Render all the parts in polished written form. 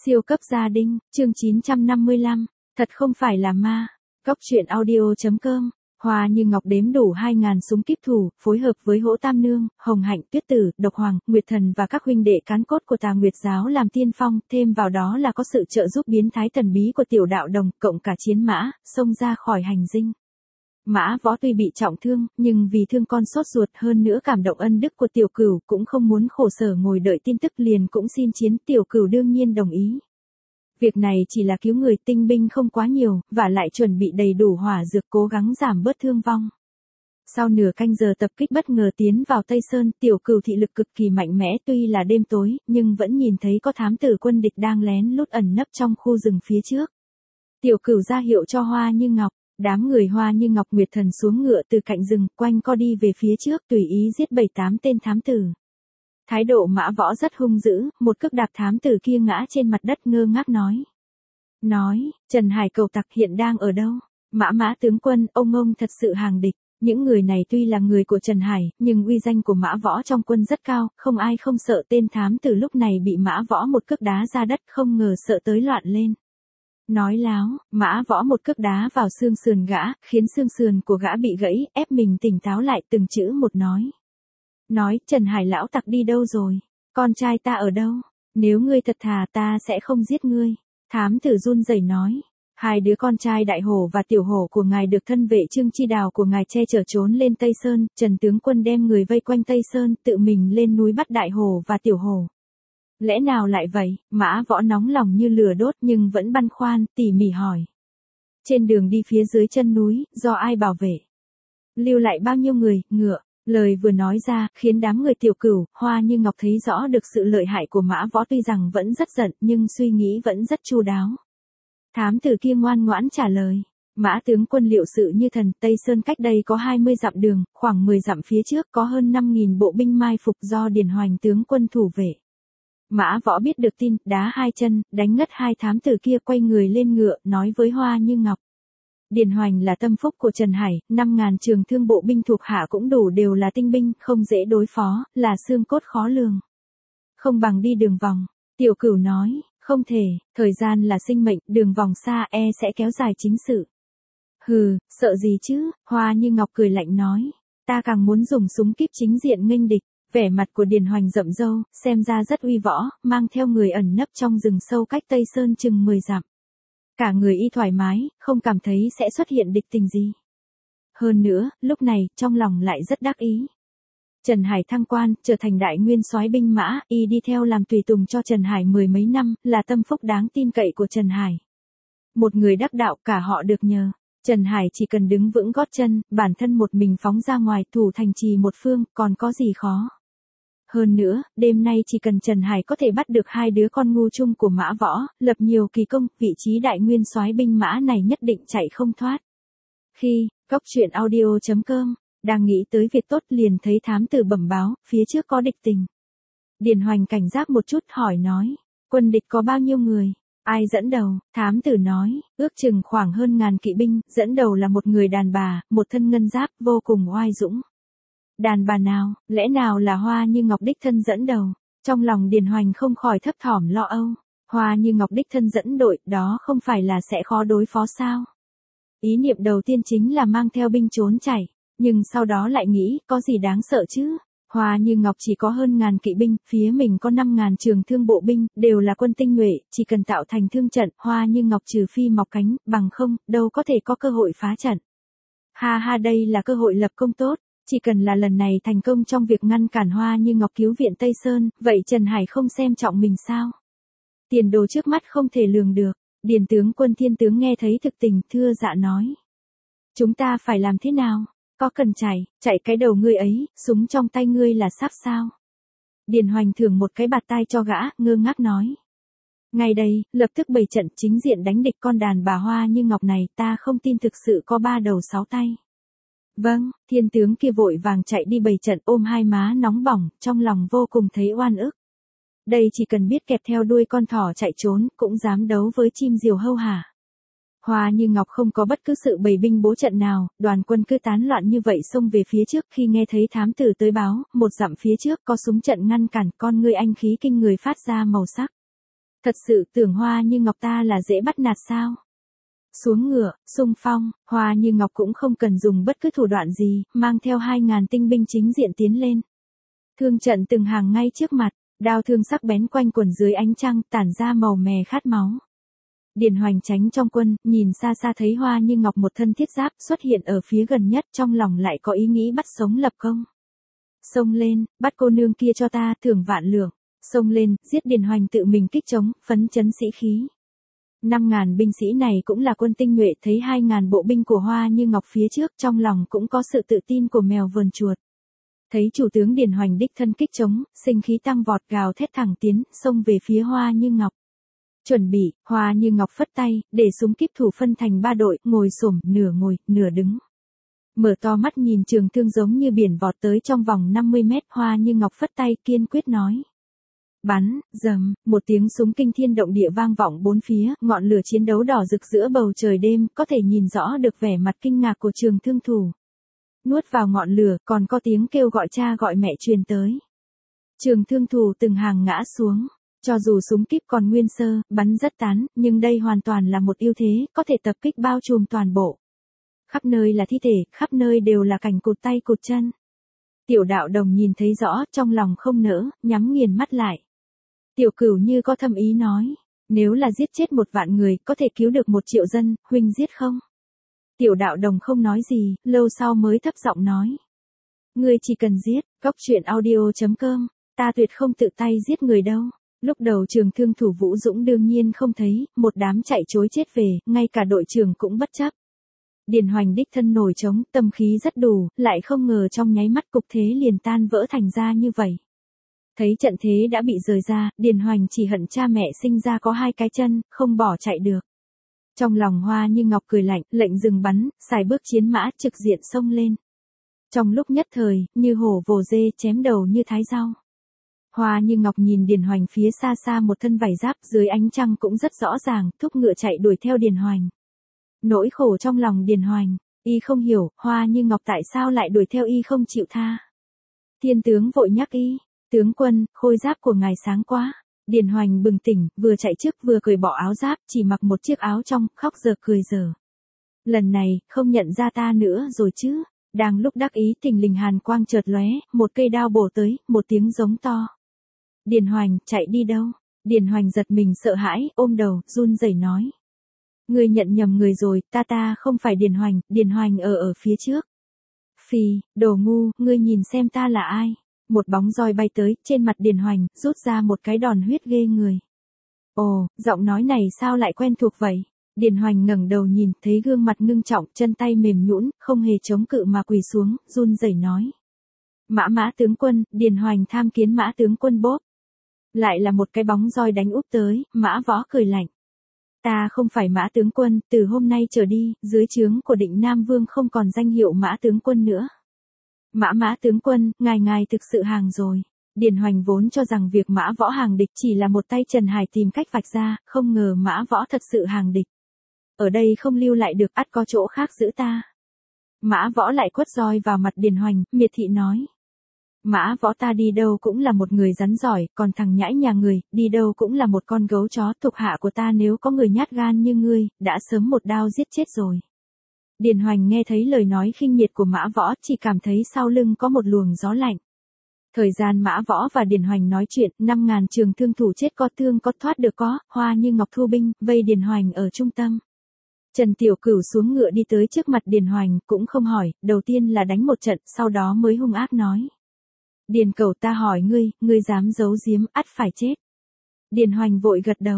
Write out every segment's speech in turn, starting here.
Siêu cấp gia đình, chương 955, thật không phải là ma. Góc truyện audio.com. Hoa Như Ngọc đếm đủ 2.000 súng kíp thủ, phối hợp với Hỗ Tam Nương, Hồng Hạnh, Tuyết Tử, Độc Hoàng, Nguyệt Thần và các huynh đệ cán cốt của Tà Nguyệt giáo làm tiên phong, thêm vào đó là có sự trợ giúp biến thái thần bí của Tiểu Đạo Đồng, cộng cả chiến mã, xông ra khỏi hành dinh. Mã Võ tuy bị trọng thương, nhưng vì thương con sốt ruột hơn nữa cảm động ân đức của Tiểu Cửu cũng không muốn khổ sở ngồi đợi tin tức liền cũng xin chiến. Tiểu Cửu đương nhiên đồng ý. Việc này chỉ là cứu người, tinh binh không quá nhiều, và lại chuẩn bị đầy đủ hỏa dược cố gắng giảm bớt thương vong. Sau nửa canh giờ tập kích bất ngờ tiến vào Tây Sơn, Tiểu Cửu thị lực cực kỳ mạnh mẽ, tuy là đêm tối, nhưng vẫn nhìn thấy có thám tử quân địch đang lén lút ẩn nấp trong khu rừng phía trước. Tiểu Cửu ra hiệu cho Hoa Như Ngọc. Đám người Hoa Như Ngọc, Nguyệt Thần xuống ngựa từ cạnh rừng, quanh co đi về phía trước, tùy ý giết 7-8 tên thám tử. Thái độ Mã Võ rất hung dữ, một cước đạp thám tử kia ngã trên mặt đất, ngơ ngác nói, Trần Hải cầu tặc hiện đang ở đâu? Mã tướng quân, ông thật sự hàng địch. Những người này tuy là người của Trần Hải, nhưng uy danh của Mã Võ trong quân rất cao, không ai không sợ. Tên thám tử lúc này bị Mã Võ một cước đá ra đất, không ngờ sợ tới loạn lên. Nói láo, Mã Võ một cước đá vào xương sườn gã, khiến xương sườn của gã bị gãy, ép mình tỉnh táo lại, từng chữ một nói, Trần Hải lão tặc đi đâu rồi? Con trai ta ở đâu? Nếu ngươi thật thà ta sẽ không giết ngươi. Thám tử run rẩy nói, hai đứa con trai Đại Hổ và Tiểu Hổ của ngài được thân vệ Trương Chi Đào của ngài che chở trốn lên Tây Sơn, Trần tướng quân đem người vây quanh Tây Sơn, tự mình lên núi bắt Đại Hổ và Tiểu Hổ. Lẽ nào lại vậy? Mã Võ nóng lòng như lửa đốt nhưng vẫn băn khoăn, tỉ mỉ hỏi. Trên đường đi phía dưới chân núi, do ai bảo vệ? Lưu lại bao nhiêu người, ngựa? Lời vừa nói ra, khiến đám người Tiểu Cửu, Hoa Như Ngọc thấy rõ được sự lợi hại của Mã Võ, tuy rằng vẫn rất giận nhưng suy nghĩ vẫn rất chu đáo. Thám tử kia ngoan ngoãn trả lời. Mã tướng quân liệu sự như thần, Tây Sơn cách đây có 20 dặm đường, khoảng 10 dặm phía trước có hơn 5.000 bộ binh mai phục do Điền Hoành tướng quân thủ vệ. Mã Võ biết được tin, đá hai chân, đánh ngất hai thám tử kia, quay người lên ngựa, nói với Hoa Như Ngọc. Điền Hoành là tâm phúc của Trần Hải, 5.000 trường thương bộ binh thuộc hạ cũng đủ, đều là tinh binh, không dễ đối phó, là xương cốt khó lường. Không bằng đi đường vòng. Tiểu Cửu nói, không thể, thời gian là sinh mệnh, đường vòng xa sẽ kéo dài chính sự. Hừ, sợ gì chứ? Hoa Như Ngọc cười lạnh nói, ta càng muốn dùng súng kíp chính diện nghênh địch. Vẻ mặt của Điền Hoành rậm râu, xem ra rất uy võ, mang theo người ẩn nấp trong rừng sâu cách Tây Sơn chừng 10 dặm. Cả người y thoải mái, không cảm thấy sẽ xuất hiện địch tình gì. Hơn nữa, lúc này, trong lòng lại rất đắc ý. Trần Hải thăng quan, trở thành đại nguyên soái binh mã, y đi theo làm tùy tùng cho Trần Hải 10 mấy năm, là tâm phúc đáng tin cậy của Trần Hải. Một người đắc đạo, cả họ được nhờ. Trần Hải chỉ cần đứng vững gót chân, bản thân một mình phóng ra ngoài thủ thành trì một phương, còn có gì khó. Hơn nữa, đêm nay chỉ cần Trần Hải có thể bắt được hai đứa con ngu chung của Mã Võ, lập nhiều kỳ công, vị trí đại nguyên soái binh mã này nhất định chạy không thoát. Khi, góc truyện audio.com, đang nghĩ tới việc tốt liền thấy thám tử bẩm báo, phía trước có địch tình. Điền Hoành cảnh giác một chút nói, quân địch có bao nhiêu người? Ai dẫn đầu? Thám tử nói, ước chừng khoảng hơn 1.000 kỵ binh, dẫn đầu là một người đàn bà, một thân ngân giáp, vô cùng oai dũng. Đàn bà nào, lẽ nào là Hoa Như Ngọc đích thân dẫn đầu? Trong lòng Điền Hoành không khỏi thấp thỏm lo âu. Hoa Như Ngọc đích thân dẫn đội, đó không phải là sẽ khó đối phó sao? Ý niệm đầu tiên chính là mang theo binh trốn chạy, nhưng sau đó lại nghĩ, có gì đáng sợ chứ? Hoa Như Ngọc chỉ có hơn 1.000 kỵ binh, phía mình có 5.000 trường thương bộ binh, đều là quân tinh nhuệ, chỉ cần tạo thành thương trận, Hoa Như Ngọc trừ phi mọc cánh, bằng không, đâu có thể có cơ hội phá trận. Ha, đây là cơ hội lập công tốt. Chỉ cần là lần này thành công trong việc ngăn cản Hoa Như Ngọc cứu viện Tây Sơn, vậy Trần Hải không xem trọng mình sao? Tiền đồ trước mắt không thể lường được. Điền tướng quân Thiên tướng nghe thấy thực tình, thưa dạ nói. Chúng ta phải làm thế nào? Có cần chạy cái đầu ngươi ấy, súng trong tay ngươi là sắp sao? Điền Hoành thưởng một cái bạt tai cho gã, ngơ ngác nói. Ngay đây, lập tức bày trận chính diện đánh địch con đàn bà Hoa Như Ngọc này, ta không tin thực sự có 3 đầu 6 tay. Vâng, thiên tướng kia vội vàng chạy đi bày trận, ôm hai má nóng bỏng, trong lòng vô cùng thấy oan ức. Đây chỉ cần biết kẹp theo đuôi con thỏ chạy trốn, cũng dám đấu với chim diều hâu hả? Hoa Như Ngọc không có bất cứ sự bày binh bố trận nào, đoàn quân cứ tán loạn như vậy xông về phía trước. Khi nghe thấy thám tử tới báo, 1 dặm phía trước có súng trận ngăn cản, con ngươi anh khí kinh người phát ra màu sắc. Thật sự tưởng Hoa Như Ngọc ta là dễ bắt nạt sao? Xuống ngựa, xung phong, Hoa Như Ngọc cũng không cần dùng bất cứ thủ đoạn gì, mang theo 2.000 tinh binh chính diện tiến lên. Thương trận từng hàng ngay trước mặt, đao thương sắc bén quanh quẩn dưới ánh trăng, tản ra màu mè khát máu. Điền Hoành tránh trong quân, nhìn xa xa thấy Hoa Như Ngọc một thân thiết giáp xuất hiện ở phía gần nhất, trong lòng lại có ý nghĩ bắt sống lập công. Xông lên, bắt cô nương kia cho ta, thưởng vạn lượng. Xông lên, giết Điền Hoành tự mình kích chống, phấn chấn sĩ khí. 5.000 binh sĩ này cũng là quân tinh nhuệ, thấy 2.000 bộ binh của Hoa Như Ngọc phía trước, trong lòng cũng có sự tự tin của mèo vờn chuột. Thấy chủ tướng Điền Hoành đích thân kích chống, sinh khí tăng vọt, gào thét thẳng tiến, xông về phía Hoa Như Ngọc. Chuẩn bị, Hoa Như Ngọc phất tay, để súng kíp thủ phân thành 3 đội, ngồi xổm, nửa ngồi, nửa đứng. Mở to mắt nhìn trường thương giống như biển vọt tới trong vòng 50 mét, Hoa Như Ngọc phất tay kiên quyết nói. Bắn, rầm, một tiếng súng kinh thiên động địa vang vọng bốn phía, ngọn lửa chiến đấu đỏ rực giữa bầu trời đêm, có thể nhìn rõ được vẻ mặt kinh ngạc của trường thương thủ. Nuốt vào ngọn lửa, còn có tiếng kêu gọi cha gọi mẹ truyền tới. Trường thương thủ từng hàng ngã xuống. Cho dù súng kíp còn nguyên sơ, bắn rất tán, nhưng đây hoàn toàn là một ưu thế, có thể tập kích bao trùm toàn bộ. Khắp nơi là thi thể, khắp nơi đều là cảnh cụt tay cụt chân. Tiểu Đạo Đồng nhìn thấy rõ, trong lòng không nỡ, nhắm nghiền mắt lại. Tiểu Cửu như có thâm ý nói, nếu là giết chết 1 vạn người, có thể cứu được 1 triệu dân, huynh giết không? Tiểu Đạo Đồng không nói gì, lâu sau mới thấp giọng nói. Ngươi chỉ cần giết, coctruyện.audio.com, ta tuyệt không tự tay giết người đâu. Lúc đầu trường thương thủ Vũ Dũng đương nhiên không thấy, một đám chạy chối chết về, ngay cả đội trưởng cũng bất chấp. Điền Hoành đích thân nổi trống, tâm khí rất đủ, lại không ngờ trong nháy mắt cục thế liền tan vỡ thành ra như vậy. Thấy trận thế đã bị rời ra, Điền Hoành chỉ hận cha mẹ sinh ra có 2 cái chân, không bỏ chạy được. Trong lòng Hoa Như Ngọc cười lạnh, lệnh dừng bắn, xài bước chiến mã trực diện xông lên. Trong lúc nhất thời, như hổ vồ dê chém đầu như thái rau. Hoa Như Ngọc nhìn Điền Hoành phía xa xa một thân vải giáp dưới ánh trăng cũng rất rõ ràng, thúc ngựa chạy đuổi theo Điền Hoành. Nỗi khổ trong lòng Điền Hoành, y không hiểu, Hoa Như Ngọc tại sao lại đuổi theo y không chịu tha. Thiên tướng vội nhắc y, tướng quân, khôi giáp của ngài sáng quá. Điền Hoành bừng tỉnh, vừa chạy trước vừa cởi bỏ áo giáp, chỉ mặc một chiếc áo trong, khóc giờ cười giờ. Lần này, không nhận ra ta nữa rồi chứ. Đang lúc đắc ý thình lình hàn quang chợt lóe, một cây đao bổ tới, một tiếng giống to. Điền Hoành, chạy đi đâu? Điền Hoành giật mình sợ hãi, ôm đầu, run rẩy nói. Ngươi nhận nhầm người rồi, ta không phải Điền Hoành ở phía trước. Phì, đồ ngu, ngươi nhìn xem ta là ai? Một bóng roi bay tới, trên mặt Điền Hoành, rút ra một cái đòn huyết ghê người. Ồ, giọng nói này sao lại quen thuộc vậy? Điền Hoành ngẩng đầu nhìn, thấy gương mặt ngưng trọng, chân tay mềm nhũn, không hề chống cự mà quỳ xuống, run rẩy nói. Mã tướng quân, Điền Hoành tham kiến Mã tướng quân bốp. Lại là một cái bóng roi đánh úp tới, Mã Võ cười lạnh. Ta không phải Mã tướng quân, từ hôm nay trở đi, dưới trướng của Định Nam Vương không còn danh hiệu Mã tướng quân nữa. Mã tướng quân, ngài thực sự hàng rồi. Điền Hoành vốn cho rằng việc Mã Võ hàng địch chỉ là một tay Trần Hải tìm cách vạch ra, không ngờ Mã Võ thật sự hàng địch. Ở đây không lưu lại được, ắt có chỗ khác giữ ta. Mã Võ lại quất roi vào mặt Điền Hoành, miệt thị nói. Mã Võ ta đi đâu cũng là một người rắn giỏi, còn thằng nhãi nhà người, đi đâu cũng là một con gấu chó, thuộc hạ của ta nếu có người nhát gan như ngươi, đã sớm một đao giết chết rồi. Điền Hoành nghe thấy lời nói khinh miệt của Mã Võ, chỉ cảm thấy sau lưng có một luồng gió lạnh. Thời gian Mã Võ và Điền Hoành nói chuyện, 5.000 trường thương thủ chết có thương có thoát được có, Hoa Như Ngọc thu binh, vây Điền Hoành ở trung tâm. Trần Tiểu Cửu xuống ngựa đi tới trước mặt Điền Hoành, cũng không hỏi, đầu tiên là đánh một trận, sau đó mới hung ác nói. Điền Cẩu ta hỏi ngươi dám giấu giếm, ắt phải chết. Điền Hoành vội gật đầu,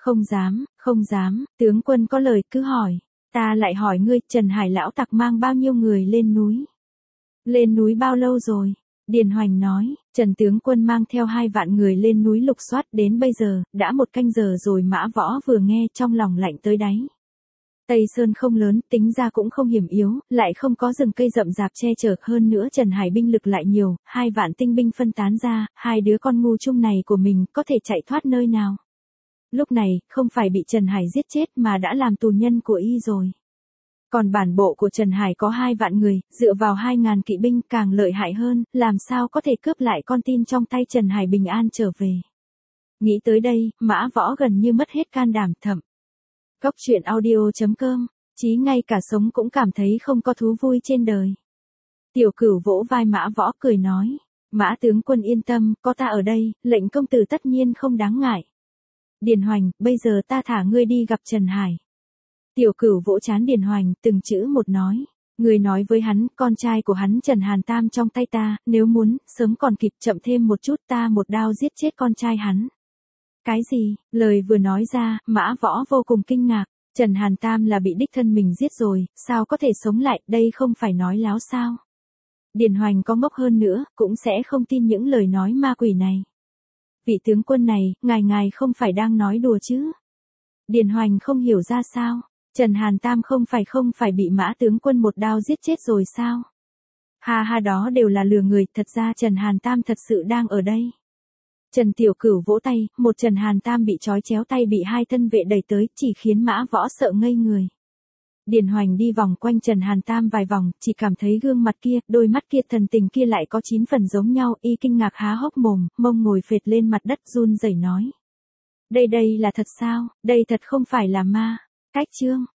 không dám, tướng quân có lời cứ hỏi. Ta lại hỏi ngươi, Trần Hải lão tặc mang bao nhiêu người lên núi? Lên núi bao lâu rồi? Điền Hoành nói, Trần tướng quân mang theo 2 vạn người lên núi lục soát, đến bây giờ, đã 1 canh giờ rồi. Mã Võ vừa nghe trong lòng lạnh tới đáy. Tây Sơn không lớn, tính ra cũng không hiểm yếu, lại không có rừng cây rậm rạp che chở, hơn nữa Trần Hải binh lực lại nhiều, 2 vạn tinh binh phân tán ra, 2 đứa con ngu chung này của mình có thể chạy thoát nơi nào? Lúc này, không phải bị Trần Hải giết chết mà đã làm tù nhân của y rồi. Còn bản bộ của Trần Hải có 2 vạn người, dựa vào 2.000 kỵ binh càng lợi hại hơn, làm sao có thể cướp lại con tin trong tay Trần Hải bình an trở về. Nghĩ tới đây, Mã Võ gần như mất hết can đảm thầm. Góc truyện audio.com, chí ngay cả sống cũng cảm thấy không có thú vui trên đời. Tiểu Cửu vỗ vai Mã Võ cười nói, Mã tướng quân yên tâm, có ta ở đây, lệnh công tử tất nhiên không đáng ngại. Điền Hoành, bây giờ ta thả ngươi đi gặp Trần Hải. Tiểu Cửu vỗ trán Điền Hoành, từng chữ một nói. Người nói với hắn, con trai của hắn Trần Hàn Tam trong tay ta, nếu muốn, sớm còn kịp, chậm thêm một chút ta một đao giết chết con trai hắn. Cái gì? Lời vừa nói ra, Mã Võ vô cùng kinh ngạc. Trần Hàn Tam là bị đích thân mình giết rồi, sao có thể sống lại, đây không phải nói láo sao? Điền Hoành có ngốc hơn nữa, cũng sẽ không tin những lời nói ma quỷ này. Vị tướng quân này, ngài không phải đang nói đùa chứ? Điền Hoành không hiểu ra sao? Trần Hàn Tam không phải bị Mã tướng quân một đao giết chết rồi sao? Ha ha, đó đều là lừa người, thật ra Trần Hàn Tam thật sự đang ở đây. Trần Tiểu Cửu vỗ tay, một Trần Hàn Tam bị trói chéo tay bị hai thân vệ đẩy tới, chỉ khiến Mã Võ sợ ngây người. Điền Hoành đi vòng quanh Trần Hàn Tam vài vòng, chỉ cảm thấy gương mặt kia, đôi mắt kia, thần tình kia lại có 9 phần giống nhau, y kinh ngạc há hốc mồm, mông ngồi phệt lên mặt đất run rẩy nói. Đây là thật sao, đây thật không phải là ma. Cách chương